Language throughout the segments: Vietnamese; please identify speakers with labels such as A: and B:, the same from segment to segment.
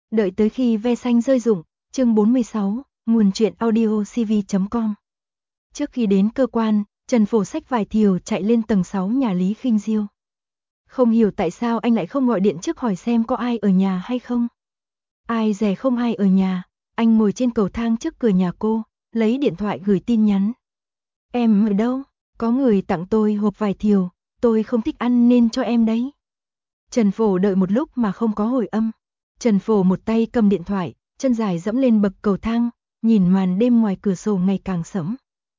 A: Đợi tới khi ve xanh rơi rụng, chương 46, nguồn truyện audio cv.com. Trước khi đến cơ quan, Trần Phổ xách vài thiều chạy lên tầng 6 nhà Lý Khinh Diêu. Không hiểu tại sao anh lại không gọi điện trước hỏi xem có ai ở nhà hay không. Ai dè không ai ở nhà, anh ngồi trên cầu thang trước cửa nhà cô, lấy điện thoại gửi tin nhắn. Em ở đâu? Có người tặng tôi hộp vải thiều, tôi không thích ăn nên cho em đấy. Trần Phổ đợi một lúc mà không có hồi âm. Trần Phổ một tay cầm điện thoại, chân dài dẫm lên bậc cầu thang, nhìn màn đêm ngoài cửa sổ ngày càng sẫm.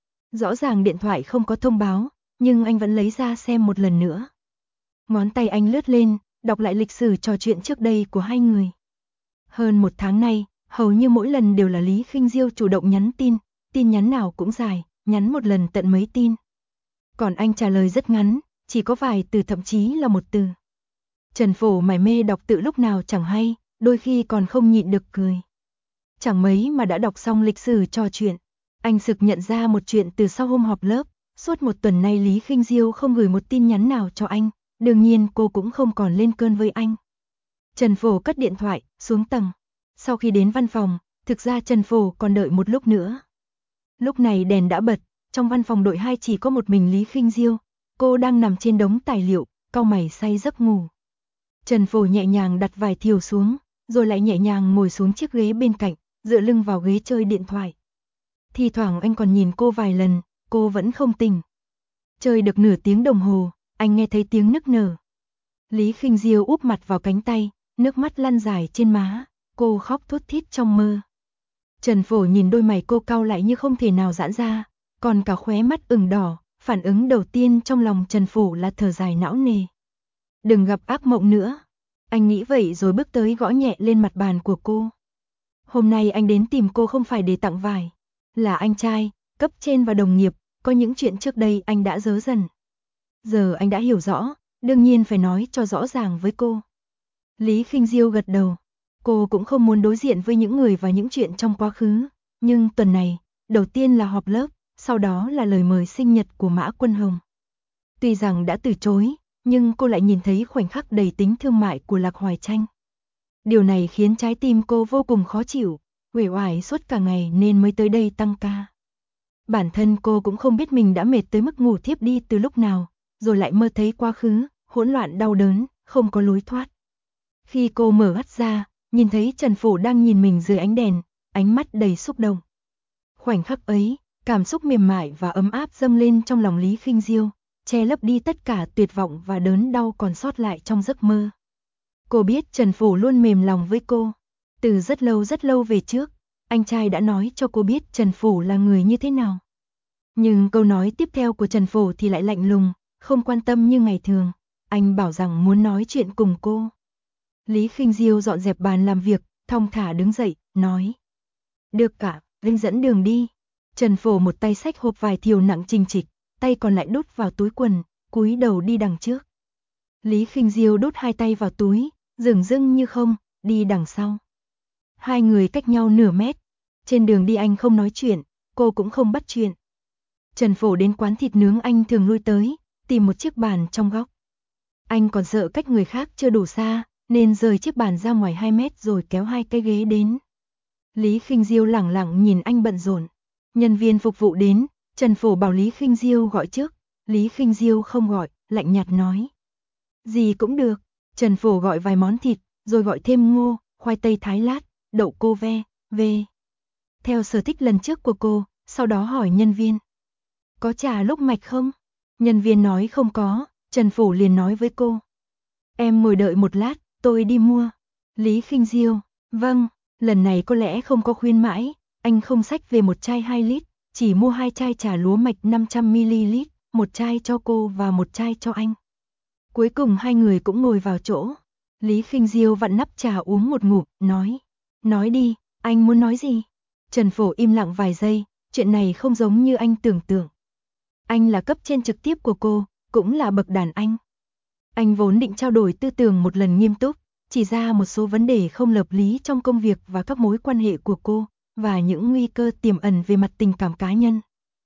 A: Rõ ràng điện thoại không có thông báo, nhưng anh vẫn lấy ra xem một lần nữa. Ngón tay anh lướt lên, đọc lại lịch sử trò chuyện trước đây của hai người. Hơn một tháng nay, hầu như mỗi lần đều là Lý Khinh Diêu chủ động nhắn tin nhắn nào cũng dài, nhắn một lần tận mấy tin. Còn anh trả lời rất ngắn, chỉ có vài từ thậm chí là một từ. Trần Phổ mải mê đọc tự lúc nào chẳng hay, đôi khi còn không nhịn được cười. Chẳng mấy mà đã đọc xong lịch sử trò chuyện, anh sực nhận ra một chuyện từ sau hôm họp lớp, suốt một tuần nay Lý Khinh Diêu không gửi một tin nhắn nào cho anh, đương nhiên cô cũng không còn lên cơn với anh. Trần Phổ cất điện thoại, xuống tầng. Sau khi đến văn phòng, thực ra Trần Phổ còn đợi một lúc nữa. Lúc này đèn đã bật, trong văn phòng đội 2 chỉ có một mình Lý Khinh Diêu, cô đang nằm trên đống tài liệu, cau mày say giấc ngủ. Trần Phổ nhẹ nhàng đặt vài thiều xuống, rồi lại nhẹ nhàng ngồi xuống chiếc ghế bên cạnh, dựa lưng vào ghế chơi điện thoại. Thi thoảng anh còn nhìn cô vài lần, cô vẫn không tỉnh. Chơi được nửa tiếng đồng hồ, anh nghe thấy tiếng nức nở. Lý Khinh Diêu úp mặt vào cánh tay, nước mắt lăn dài trên má, cô khóc thút thít trong mơ. Trần Phổ nhìn đôi mày cô cau lại như không thể nào giãn ra, còn cả khóe mắt ửng đỏ, phản ứng đầu tiên trong lòng Trần Phổ là thở dài não nề. Đừng gặp ác mộng nữa. Anh nghĩ vậy rồi bước tới gõ nhẹ lên mặt bàn của cô. Hôm nay anh đến tìm cô không phải để tặng vải. Là anh trai, cấp trên và đồng nghiệp, có những chuyện trước đây anh đã dớ dần. Giờ anh đã hiểu rõ, đương nhiên phải nói cho rõ ràng với cô. Lý Khinh Diêu gật đầu. Cô cũng không muốn đối diện với những người và những chuyện trong quá khứ. Nhưng tuần này, đầu tiên là họp lớp, sau đó là lời mời sinh nhật của Mã Quân Hồng. Tuy rằng đã từ chối, nhưng cô lại nhìn thấy khoảnh khắc đầy tính thương mại của Lạc Hoài Tranh. Điều này khiến trái tim cô vô cùng khó chịu, uể oải suốt cả ngày nên mới tới đây tăng ca. Bản thân cô cũng không biết mình đã mệt tới mức ngủ thiếp đi từ lúc nào, rồi lại mơ thấy quá khứ, hỗn loạn đau đớn, không có lối thoát. Khi cô mở mắt ra, nhìn thấy Trần Phổ đang nhìn mình dưới ánh đèn, ánh mắt đầy xúc động. Khoảnh khắc ấy, cảm xúc mềm mại và ấm áp dâng lên trong lòng Lý Khinh Diêu, che lấp đi tất cả tuyệt vọng và đớn đau còn sót lại trong giấc mơ. Cô biết Trần Phổ luôn mềm lòng với cô. Từ rất lâu về trước, anh trai đã nói cho cô biết Trần Phổ là người như thế nào. Nhưng câu nói tiếp theo của Trần Phổ thì lại lạnh lùng, không quan tâm như ngày thường. Anh bảo rằng muốn nói chuyện cùng cô. Lý Khinh Diêu dọn dẹp bàn làm việc, thong thả đứng dậy, nói. Được cả, Linh dẫn đường đi. Trần Phổ một tay xách hộp vải thiều nặng chình chịch, tay còn lại đút vào túi quần, cúi đầu đi đằng trước. Lý Khinh Diêu đút hai tay vào túi, dửng dưng như không, đi đằng sau. Hai người cách nhau nửa mét. Trên đường đi anh không nói chuyện, cô cũng không bắt chuyện. Trần Phổ đến quán thịt nướng anh thường lui tới, tìm một chiếc bàn trong góc. Anh còn sợ cách người khác chưa đủ xa, nên rời chiếc bàn ra ngoài 2 mét rồi kéo hai cái ghế đến. Lý Khinh Diêu lẳng lặng nhìn anh bận rộn. Nhân viên phục vụ đến, Trần Phổ bảo Lý Khinh Diêu gọi trước. Lý Khinh Diêu không gọi, lạnh nhạt nói. Gì cũng được. Trần Phổ gọi vài món thịt, rồi gọi thêm ngô, khoai tây thái lát, đậu cô ve. Theo sở thích lần trước của cô, sau đó hỏi nhân viên. Có trà lúc mạch không? Nhân viên nói không có, Trần Phổ liền nói với cô. Em ngồi đợi một lát, tôi đi mua. Lý Khinh Diêu, vâng, lần này có lẽ không có khuyến mãi, anh không xách về một chai 2 lít, chỉ mua 2 chai trà lúa mạch 500ml, một chai cho cô và một chai cho anh. Cuối cùng hai người cũng ngồi vào chỗ. Lý Khinh Diêu vặn nắp trà uống một ngụm, nói. Nói đi, anh muốn nói gì? Trần Phổ im lặng vài giây, chuyện này không giống như anh tưởng tượng. Anh là cấp trên trực tiếp của cô, cũng là bậc đàn anh. Anh vốn định trao đổi tư tưởng một lần nghiêm túc, chỉ ra một số vấn đề không hợp lý trong công việc và các mối quan hệ của cô, và những nguy cơ tiềm ẩn về mặt tình cảm cá nhân.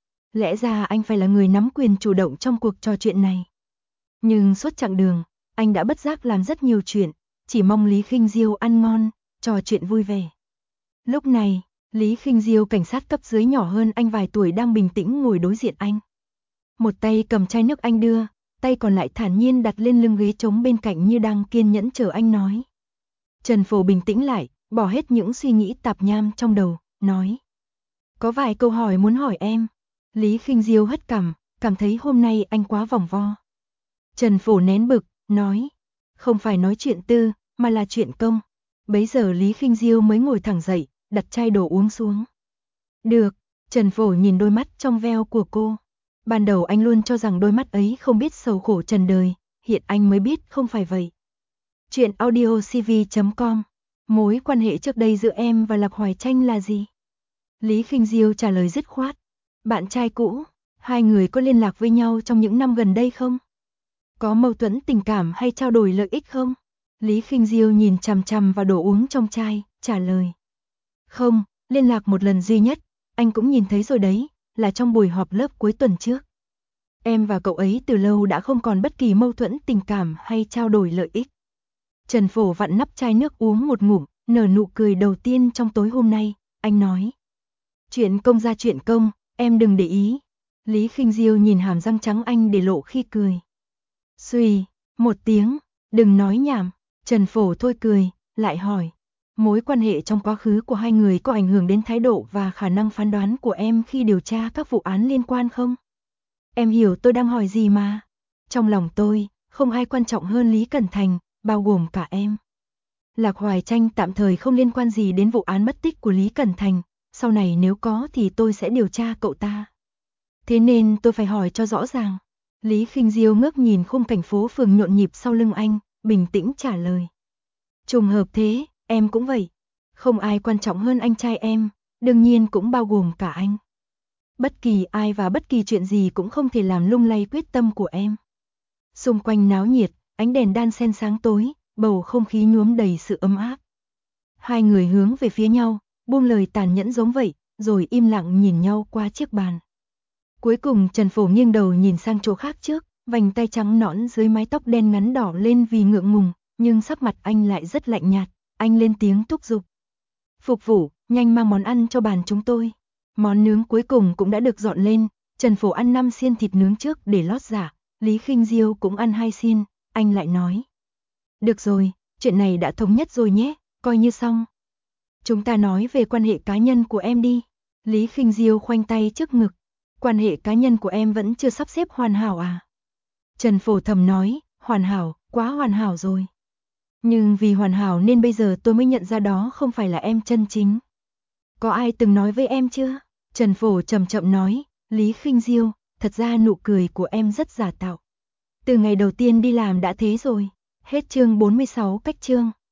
A: Lẽ ra anh phải là người nắm quyền chủ động trong cuộc trò chuyện này. Nhưng suốt chặng đường, anh đã bất giác làm rất nhiều chuyện, chỉ mong Lý Khinh Diêu ăn ngon, trò chuyện vui vẻ. Lúc này, Lý Khinh Diêu cảnh sát cấp dưới nhỏ hơn anh vài tuổi đang bình tĩnh ngồi đối diện anh. Một tay cầm chai nước anh đưa, tay còn lại thản nhiên đặt lên lưng ghế trống bên cạnh như đang kiên nhẫn chờ anh nói. Trần Phổ bình tĩnh lại, bỏ hết những suy nghĩ tạp nham trong đầu, nói. Có vài câu hỏi muốn hỏi em. Lý Khinh Diêu hất cằm, cảm thấy hôm nay anh quá vòng vo. Trần Phổ nén bực, nói. Không phải nói chuyện tư, mà là chuyện công. Bấy giờ Lý Khinh Diêu mới ngồi thẳng dậy, đặt chai đồ uống xuống. Được, Trần Phổ nhìn đôi mắt trong veo của cô. Ban đầu anh luôn cho rằng đôi mắt ấy không biết sầu khổ trần đời, hiện anh mới biết không phải vậy. Chuyện audiocv.com. Mối quan hệ trước đây giữa em và Lạc Hoài Tranh là gì? Lý Khinh Diêu trả lời dứt khoát. Bạn trai cũ, hai người có liên lạc với nhau trong những năm gần đây không? Có mâu thuẫn tình cảm hay trao đổi lợi ích không? Lý Khinh Diêu nhìn chằm chằm vào đồ uống trong chai, trả lời. Không, liên lạc một lần duy nhất, anh cũng nhìn thấy rồi đấy, là trong buổi họp lớp cuối tuần trước. Em và cậu ấy từ lâu đã không còn bất kỳ mâu thuẫn tình cảm hay trao đổi lợi ích. Trần Phổ vặn nắp chai nước uống một ngụm, nở nụ cười đầu tiên trong tối hôm nay, anh nói. Chuyện công ra chuyện công, em đừng để ý. Lý Khinh Diêu nhìn hàm răng trắng anh để lộ khi cười. Xuy, một tiếng, đừng nói nhảm. Trần Phổ thôi cười, lại hỏi. Mối quan hệ trong quá khứ của hai người có ảnh hưởng đến thái độ và khả năng phán đoán của em khi điều tra các vụ án liên quan không? Em hiểu tôi đang hỏi gì mà. Trong lòng tôi, không ai quan trọng hơn Lý Cẩn Thành, bao gồm cả em. Lạc Hoài Tranh tạm thời không liên quan gì đến vụ án mất tích của Lý Cẩn Thành, sau này nếu có thì tôi sẽ điều tra cậu ta. Thế nên tôi phải hỏi cho rõ ràng. Lý Khinh Diêu ngước nhìn khung cảnh phố phường nhộn nhịp sau lưng anh, bình tĩnh trả lời. Trùng hợp thế, em cũng vậy. Không ai quan trọng hơn anh trai em, đương nhiên cũng bao gồm cả anh. Bất kỳ ai và bất kỳ chuyện gì cũng không thể làm lung lay quyết tâm của em. Xung quanh náo nhiệt, ánh đèn đan xen sáng tối, bầu không khí nhuốm đầy sự ấm áp. Hai người hướng về phía nhau, buông lời tàn nhẫn giống vậy, rồi im lặng nhìn nhau qua chiếc bàn. Cuối cùng Trần Phổ nghiêng đầu nhìn sang chỗ khác trước, vành tay trắng nõn dưới mái tóc đen ngắn đỏ lên vì ngượng ngùng, nhưng sắc mặt anh lại rất lạnh nhạt, anh lên tiếng thúc giục. Phục vụ, nhanh mang món ăn cho bàn chúng tôi. Món nướng cuối cùng cũng đã được dọn lên, Trần Phổ ăn 5 xiên thịt nướng trước để lót dạ, Lý Khinh Diêu cũng ăn 2 xiên, anh lại nói. Được rồi, chuyện này đã thống nhất rồi nhé, coi như xong. Chúng ta nói về quan hệ cá nhân của em đi. Lý Khinh Diêu khoanh tay trước ngực. Quan hệ cá nhân của em vẫn chưa sắp xếp hoàn hảo à? Trần Phổ thầm nói, hoàn hảo, quá hoàn hảo rồi. Nhưng vì hoàn hảo nên bây giờ tôi mới nhận ra đó không phải là em chân chính. Có ai từng nói với em chưa? Trần Phổ chậm chậm nói, Lý Khinh Diêu, thật ra nụ cười của em rất giả tạo. Từ ngày đầu tiên đi làm đã thế rồi. Hết chương 46 cách chương.